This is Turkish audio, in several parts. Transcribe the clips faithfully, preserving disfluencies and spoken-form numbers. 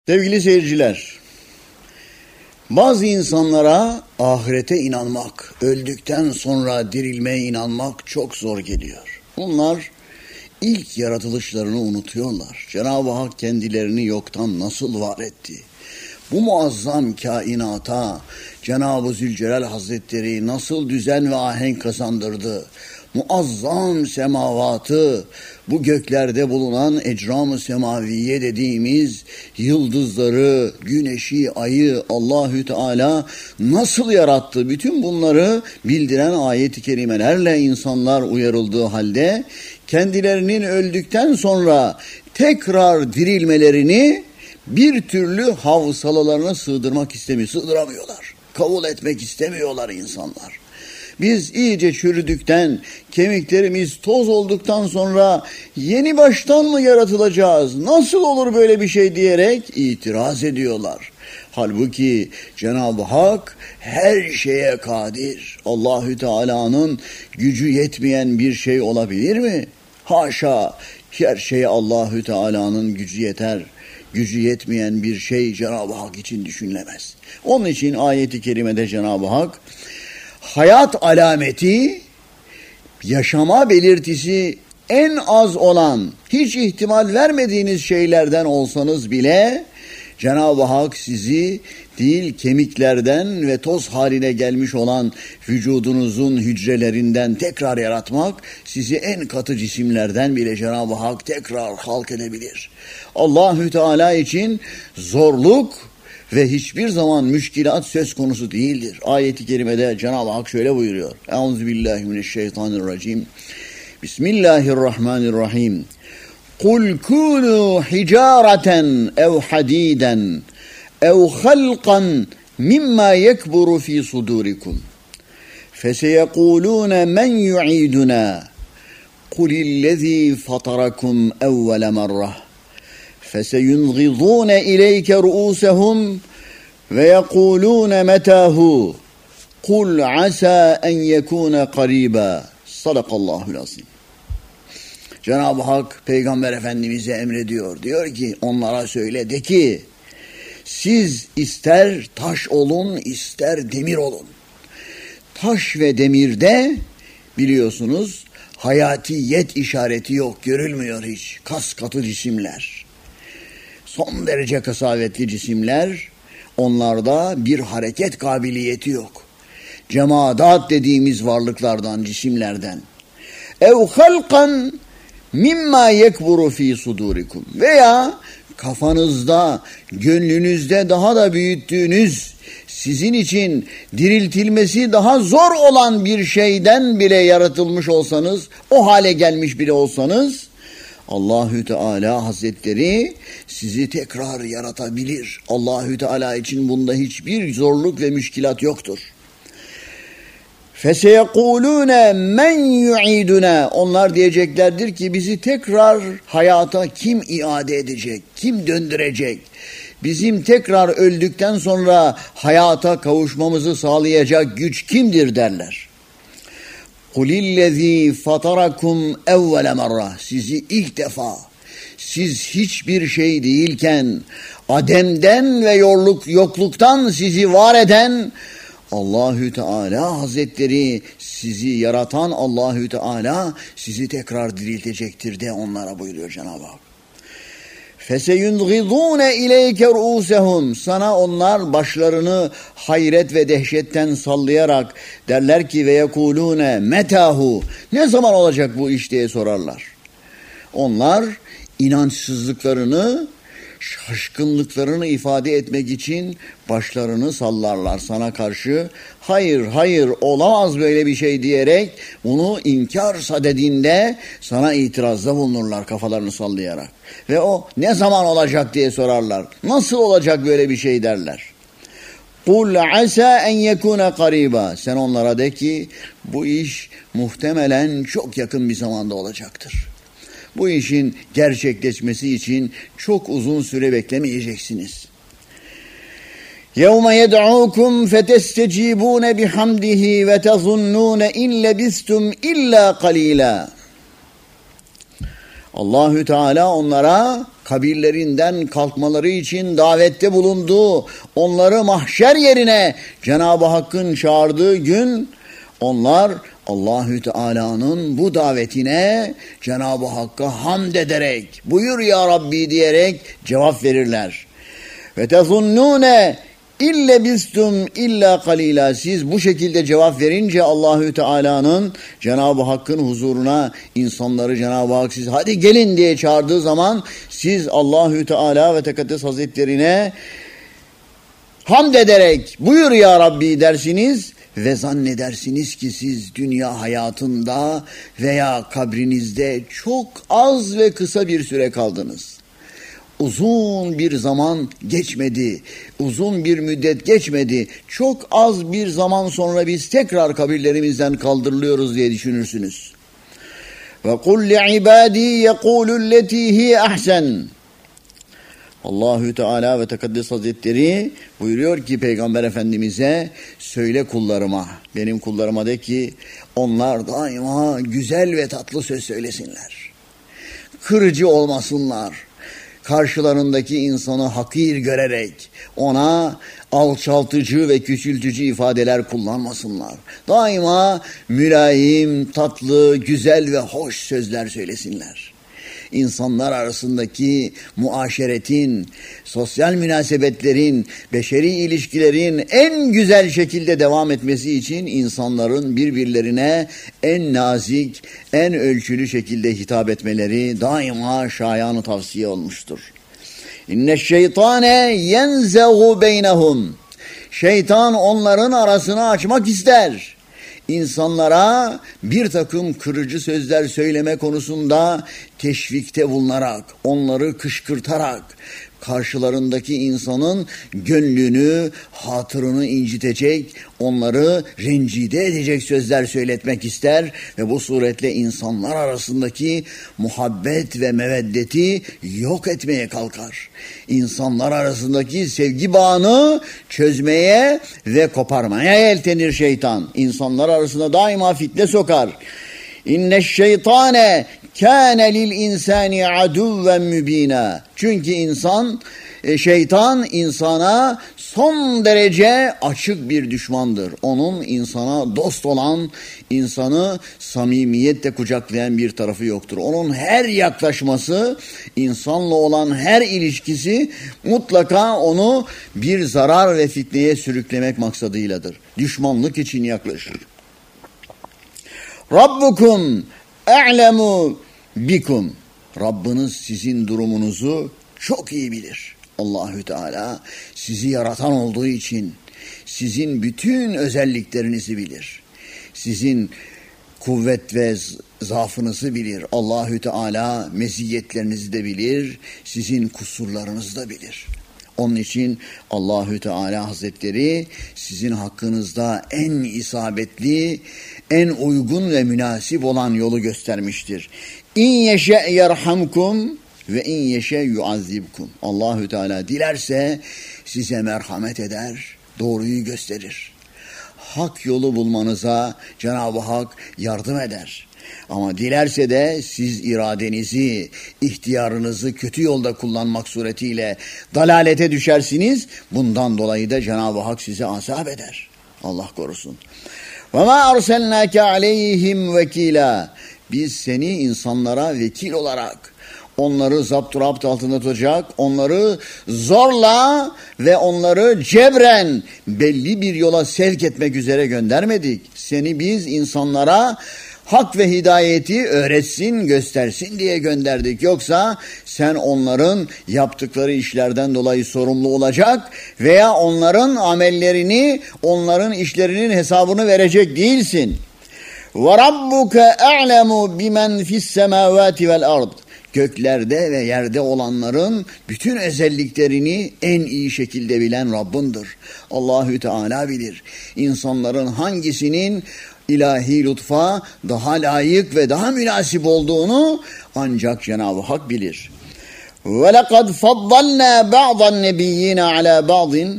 Sevgili seyirciler, bazı insanlara ahirete inanmak, öldükten sonra dirilmeye inanmak çok zor geliyor. Bunlar ilk yaratılışlarını unutuyorlar. Cenab-ı Hak kendilerini yoktan nasıl var etti? Bu muazzam kainata Cenab-ı Zülcelal Hazretleri nasıl düzen ve ahenk kazandırdı? Muazzam semavatı, bu göklerde bulunan ecram-ı semaviye dediğimiz yıldızları, güneşi, ayı Allahü Teala nasıl yarattı? Bütün bunları bildiren ayet-i kerimelerle insanlar uyarıldığı halde kendilerinin öldükten sonra tekrar dirilmelerini bir türlü havsalarına sığdırmak istemiyor, sığdıramıyorlar. Kabul etmek istemiyorlar insanlar. Biz iyice çürüdükten, kemiklerimiz toz olduktan sonra yeni baştan mı yaratılacağız? Nasıl olur böyle bir şey diyerek itiraz ediyorlar. Halbuki Cenab-ı Hak her şeye kadir. Allahü Teala'nın gücü yetmeyen bir şey olabilir mi? Haşa, her şeye Allahü Teala'nın gücü yeter. Gücü yetmeyen bir şey Cenab-ı Hak için düşünülemez. Onun için ayet-i kerimede Cenab-ı Hak hayat alameti, yaşama belirtisi en az olan, hiç ihtimal vermediğiniz şeylerden olsanız bile Cenab-ı Hak sizi değil kemiklerden ve toz haline gelmiş olan vücudunuzun hücrelerinden tekrar yaratmak, sizi en katı cisimlerden bile Cenab-ı Hak tekrar halk edebilir. Allahü Teala için zorluk ve hiçbir zaman müşkilat söz konusu değildir. Ayet-i kerimede Cenab-ı Hak şöyle buyuruyor. Euzubillahimineşşeytanirracim. Bismillahirrahmanirrahim. Kul kunu hicareten ev hadiden ev halqan mimma yekburu fi sudurikum. Feseyekulune men yu'iduna. Kulillezî fatarakum evvele merrah. فَسَيُنْغِضُونَ إِلَيْكَ رُؤُوسَهُمْ وَيَقُولُونَ مَتَاهُ قُلْ عَسَى أَنْ يَكُونَ قَرِيبًا Sadakallahul azim. Cenab-ı Hak Peygamber Efendimiz'e emrediyor. Diyor ki onlara söyle de ki siz ister taş olun ister demir olun. Taş ve demirde biliyorsunuz hayatiyet işareti yok, görülmüyor hiç. Kas katı cisimler. Son derece kasavetli cisimler, onlarda bir hareket kabiliyeti yok. Cemaat dediğimiz varlıklardan, cisimlerden. Ev halkan mimma yekburu fi sudurikum. Veya kafanızda, gönlünüzde daha da büyüttüğünüz, sizin için diriltilmesi daha zor olan bir şeyden bile yaratılmış olsanız, o hale gelmiş bile olsanız, Allahü Teala Hazretleri sizi tekrar yaratabilir. Allahü Teala için bunda hiçbir zorluk ve müşkilat yoktur. Feseyekulune men yu'iduna. Onlar diyeceklerdir ki bizi tekrar hayata kim iade edecek, kim döndürecek? Bizim tekrar öldükten sonra hayata kavuşmamızı sağlayacak güç kimdir derler. Kulillezî fatarakum evvele merrah. Sizi ilk defa, siz hiçbir şey değilken, ademden ve yokluk, yokluktan sizi var eden Allahü Teala Hazretleri, sizi yaratan Allahü Teala sizi tekrar diriltecektir de onlara buyuruyor Cenab-ı Hak. Feseyunğidûne ileyke ruûsehum. Sana onlar başlarını hayret ve dehşetten sallayarak derler ki ve yekulûne metahu. Ne zaman olacak bu iş diye sorarlar. Onlar inançsızlıklarını, şaşkınlıklarını ifade etmek için başlarını sallarlar sana karşı. Hayır, hayır olamaz böyle bir şey diyerek bunu inkar sadedinde sana itirazda bulunurlar kafalarını sallayarak. Ve o ne zaman olacak diye sorarlar. Nasıl olacak böyle bir şey derler. Kul asa en yekuna qariba. Sen onlara de ki bu iş muhtemelen çok yakın bir zamanda olacaktır. Bu işin gerçekleşmesi için çok uzun süre beklemeyeceksiniz. يَوْمَ يَدْعُوكُمْ فَتَسْتَجِيبُونَ بِحَمْدِهِ وَتَظُنُّونَ اِنْ لَبِثْتُمْ اِلَّا قَلِيلًا. Allahü Teala onlara kabirlerinden kalkmaları için davette bulundu. Onları mahşer yerine Cenab-ı Hakk'ın çağırdığı gün onlar Allahü Teala'nın bu davetine Cenab-ı Hakk'a hamd ederek, buyur ya Rabbi diyerek cevap verirler. Ve tezunnune İlle bistum illa kalila. Siz bu şekilde cevap verince Allahü Teala'nın, Cenab-ı Hakk'ın huzuruna insanları Cenab-ı Hak siz hadi gelin diye çağırdığı zaman siz Allahü Teala ve Tekaddes Hazretlerine hamd ederek buyur ya Rabbi dersiniz ve zannedersiniz ki siz dünya hayatında veya kabrinizde çok az ve kısa bir süre kaldınız. Uzun bir zaman geçmedi, uzun bir müddet geçmedi, çok az bir zaman sonra biz tekrar kabirlerimizden kaldırılıyoruz diye düşünürsünüz. Ve kul li ibadi yekulu leti hi ahsen. Allahü Teala ve Tekaddes Hazretleri buyuruyor ki Peygamber Efendimiz'e, söyle kullarıma, benim kullarıma de ki onlar daima güzel ve tatlı söz söylesinler. Kırıcı olmasınlar. Karşılarındaki insanı hakir görerek ona alçaltıcı ve küçültücü ifadeler kullanmasınlar. Daima mülayim, tatlı, güzel ve hoş sözler söylesinler. İnsanlar arasındaki muaşeretin, sosyal münasebetlerin, beşeri ilişkilerin en güzel şekilde devam etmesi için insanların birbirlerine en nazik, en ölçülü şekilde hitap etmeleri daima şayan-ı tavsiye olmuştur. İnne şeytane yenzehu beynehum. Şeytan onların arasını açmak ister. İnsanlara bir takım kırıcı sözler söyleme konusunda teşvikte bulunarak, onları kışkırtarak, karşılarındaki insanın gönlünü, hatırını incitecek, onları rencide edecek sözler söyletmek ister ve bu suretle insanlar arasındaki muhabbet ve meveddeti yok etmeye kalkar. İnsanlar arasındaki sevgi bağını çözmeye ve koparmaya yeltenir şeytan. İnsanlar arasında daima fitne sokar. İnne şeytane kâne lil insani aduven mübina. Çünkü insan, şeytan insana son derece açık bir düşmandır. Onun insana dost olan, insanı samimiyetle kucaklayan bir tarafı yoktur. Onun her yaklaşması, insanla olan her ilişkisi mutlaka onu bir zarar ve fitneye sürüklemek maksadıyladır. Düşmanlık için yaklaşır. Rabbukum e'lemu bikum. Rabbiniz sizin durumunuzu çok iyi bilir. Allahü Teala sizi yaratan olduğu için sizin bütün özelliklerinizi bilir. Sizin kuvvet ve zaafınızı bilir. Allahü Teala meziyetlerinizi de bilir. Sizin kusurlarınızı da bilir. Onun için Allahü Teala Hazretleri sizin hakkınızda en isabetli, en uygun ve münasip olan yolu göstermiştir. İn yeşe yerhamkum ve in yeşe yuazibkum. Allahü Teala dilerse size merhamet eder, doğruyu gösterir. Hak yolu bulmanıza Cenab-ı Hak yardım eder. Ama dilerse de siz iradenizi, ihtiyarınızı kötü yolda kullanmak suretiyle dalalete düşersiniz. Bundan dolayı da Cenab-ı Hak size azap eder. Allah korusun. وَمَا أَرْسَلْنَاكَ عَلَيْهِمْ وَكِيلًا. Biz seni insanlara vekil olarak, onları zapturapt altında tutacak, onları zorla ve onları cebren belli bir yola sevk etmek üzere göndermedik. Seni biz insanlara hak ve hidayeti öğretsin, göstersin diye gönderdik. Yoksa sen onların yaptıkları işlerden dolayı sorumlu olacak veya onların amellerini, onların işlerinin hesabını verecek değilsin. وَرَبُّكَ أَعْلَمُ بِمَنْ فِي السَّمَاوَاتِ وَالْأَرْضِ. Göklerde ve yerde olanların bütün özelliklerini en iyi şekilde bilen Rabbindir. Allahü Teala bilir. İnsanların hangisinin ilahi lütfa daha layık ve daha münasip olduğunu ancak Cenab-ı Hak bilir. وَلَقَدْ فَضَّلْنَا بَعْضَ النَّبِيِّينَ عَلَى بَعْضٍ.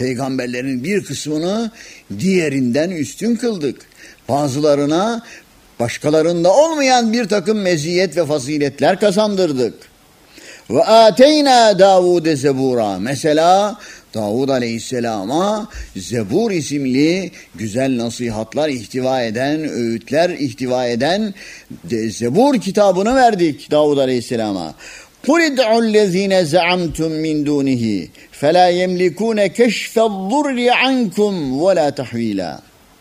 Peygamberlerin bir kısmını diğerinden üstün kıldık. Bazılarına başkalarında olmayan bir takım meziyet ve faziletler kazandırdık. Ve ateyna Davud'e zebura. Mesela Davud Aleyhisselam'a Zebur isimli güzel nasihatlar ihtiva eden, öğütler ihtiva eden Zebur kitabını verdik Davud Aleyhisselam'a. قُلِ ادْعُوا الَّذ۪ينَ زَعَمْتُمْ مِنْ دُونِهِ فَلَا يَمْلِكُونَ كَشْفَ الضُّرِّ عَنْكُمْ وَلَا تَحْو۪يلًا.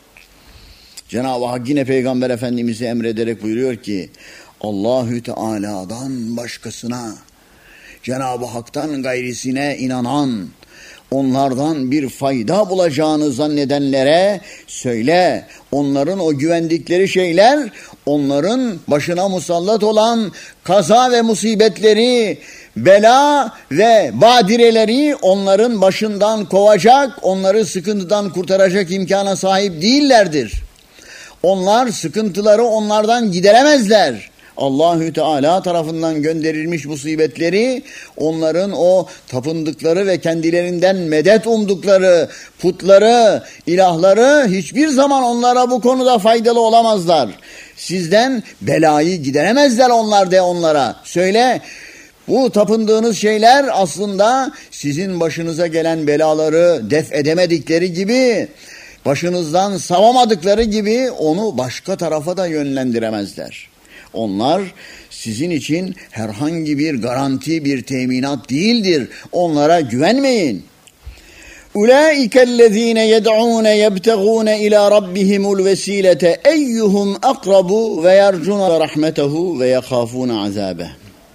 Cenab-ı Hak yine Peygamber Efendimiz'e emrederek buyuruyor ki, Allahü Teala'dan başkasına, Cenab-ı Hak'tan gayrisine inanan, onlardan bir fayda bulacağını zannedenlere söyle, onların o güvendikleri şeyler, onların başına musallat olan kaza ve musibetleri, bela ve badireleri onların başından kovacak, onları sıkıntıdan kurtaracak imkana sahip değillerdir. Onlar sıkıntıları onlardan gideremezler. Allahü Teala tarafından gönderilmiş musibetleri onların o tapındıkları ve kendilerinden medet umdukları putları, ilahları hiçbir zaman onlara bu konuda faydalı olamazlar. Sizden belayı gideremezler onlar de onlara. Söyle, bu tapındığınız şeyler aslında sizin başınıza gelen belaları def edemedikleri gibi, başınızdan savamadıkları gibi onu başka tarafa da yönlendiremezler. Onlar sizin için herhangi bir garanti, bir teminat değildir. Onlara güvenmeyin. Ulaikellezine yed'un yebtegun ila rabbihimul vesilete eyyuhum akrabu ve yercun rahmetehu ve yakhafun azabe.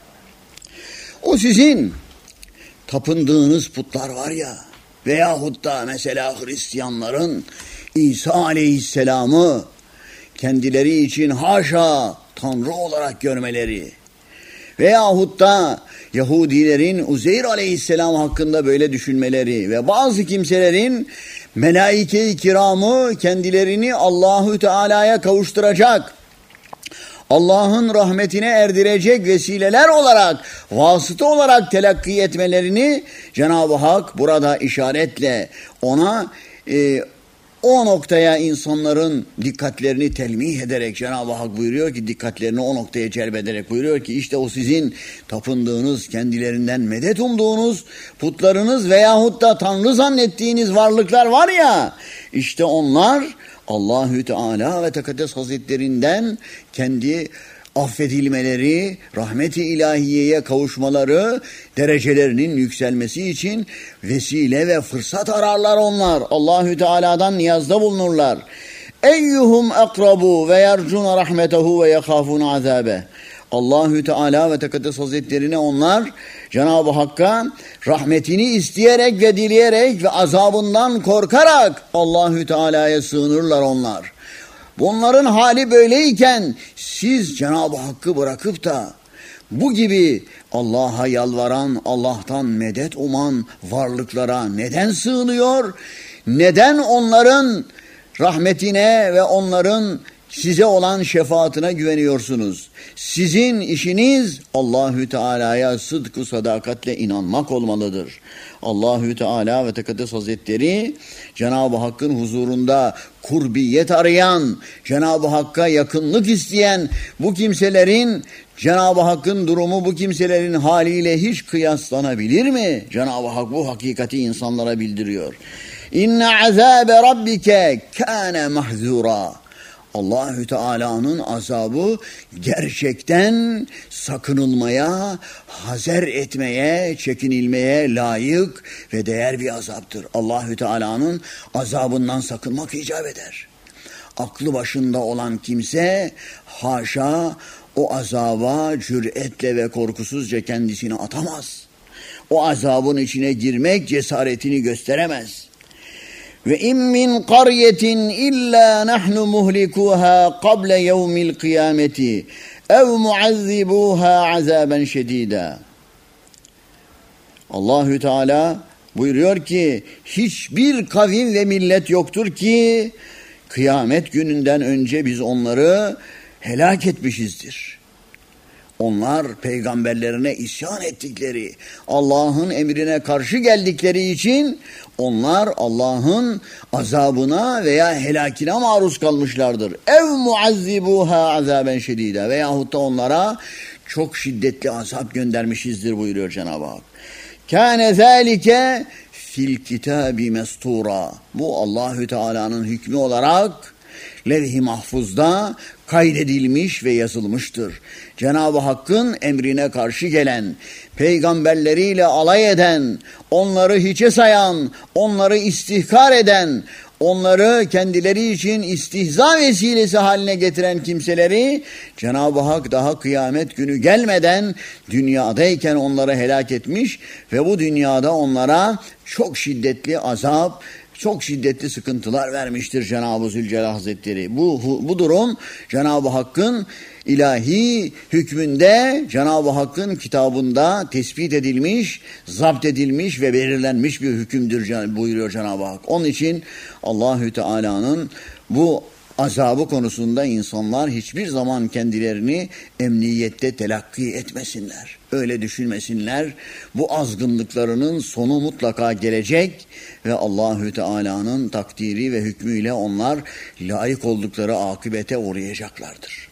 O sizin tapındığınız putlar var ya, veyahut da mesela Hristiyanların İsa Aleyhisselam'ı kendileri için haşa Tanrı olarak görmeleri veyahut da Yahudilerin Uzeyr Aleyhisselam hakkında böyle düşünmeleri ve bazı kimselerin melaike-i kiramı kendilerini Allahü Teala'ya kavuşturacak, Allah'ın rahmetine erdirecek vesileler olarak, vasıta olarak telakki etmelerini Cenab-ı Hak burada işaretle ona e, o noktaya insanların dikkatlerini telmih ederek Cenab-ı Hak buyuruyor ki, dikkatlerini o noktaya celbederek buyuruyor ki, işte o sizin tapındığınız, kendilerinden medet umduğunuz putlarınız veyahut da Tanrı zannettiğiniz varlıklar var ya, işte onlar Allahü Teala ve Tekaddes Hazretlerinden kendi affedilmeleri, rahmet-i ilahiyeye kavuşmaları, derecelerinin yükselmesi için vesile ve fırsat ararlar onlar. Allahü Teala'dan niyazda bulunurlar. Eyyuhum akrabu ve yercun rahmetehu ve yakhafun azabe. Allahü Teala ve Tekaddes Hazretlerine onlar Cenab-ı Hakk'a rahmetini isteyerek ve dileyerek ve azabından korkarak Allahü Teala'ya sığınırlar onlar. Bunların hali böyleyken siz Cenab-ı Hakk'ı bırakıp da bu gibi Allah'a yalvaran, Allah'tan medet uman varlıklara neden sığınıyor? Neden onların rahmetine ve onların size olan şefaatine güveniyorsunuz? Sizin işiniz Allahü Teala'ya sıdkı sadakatle inanmak olmalıdır. Allahü Teala ve Tekaddes Hazretleri Cenab-ı Hakk'ın huzurunda kurbiyet arayan, Cenab-ı Hakk'a yakınlık isteyen bu kimselerin, Cenab-ı Hakk'ın durumu bu kimselerin haliyle hiç kıyaslanabilir mi? Cenab-ı Hak bu hakikati insanlara bildiriyor. İnne azabe rabbike kâne mahzura. Allahü Teala'nın azabı gerçekten sakınılmaya, hazer etmeye, çekinilmeye layık ve değer bir azaptır. Allahü Teala'nın azabından sakınmak icap eder. Aklı başında olan kimse haşa o azaba cüretle ve korkusuzca kendisini atamaz. O azabın içine girmek cesaretini gösteremez. Ve in min qaryetin illa nahnu muhlikuha qabla yevmil kıyameti ev muazzibuha azaben şedida. Allahü Teala buyuruyor ki hiçbir kavim ve millet yoktur ki kıyamet gününden önce biz onları helak etmişizdir. Onlar peygamberlerine isyan ettikleri, Allah'ın emrine karşı geldikleri için onlar Allah'ın azabına veya helakine maruz kalmışlardır. Ev muazzibuha azaben şedida veyahut da onlara çok şiddetli azap göndermişizdir buyuruyor Cenab-ı Hak. Kâne zâlike fil kitâbi mestura. Bu Allahü Teala'nın hükmü olarak levh-i mahfuzda kaydedilmiş ve yazılmıştır. Cenab-ı Hakk'ın emrine karşı gelen, peygamberleriyle alay eden, onları hiçe sayan, onları istihkar eden, onları kendileri için istihza vesilesi haline getiren kimseleri Cenab-ı Hak daha kıyamet günü gelmeden dünyadayken onları helak etmiş ve bu dünyada onlara çok şiddetli azap, çok şiddetli sıkıntılar vermiştir Cenab-ı Zülcelal Hazretleri. Bu, bu durum Cenab-ı Hakk'ın ilahi hükmünde, Cenab-ı Hakk'ın kitabında tespit edilmiş, zapt edilmiş ve belirlenmiş bir hükümdür buyuruyor Cenab-ı Hak. Onun için Allahü Teala'nın bu azabı konusunda insanlar hiçbir zaman kendilerini emniyette telakki etmesinler. Öyle düşünmesinler. Bu azgınlıklarının sonu mutlaka gelecek ve Allahü Teala'nın takdiri ve hükmüyle onlar layık oldukları akıbete uğrayacaklardır.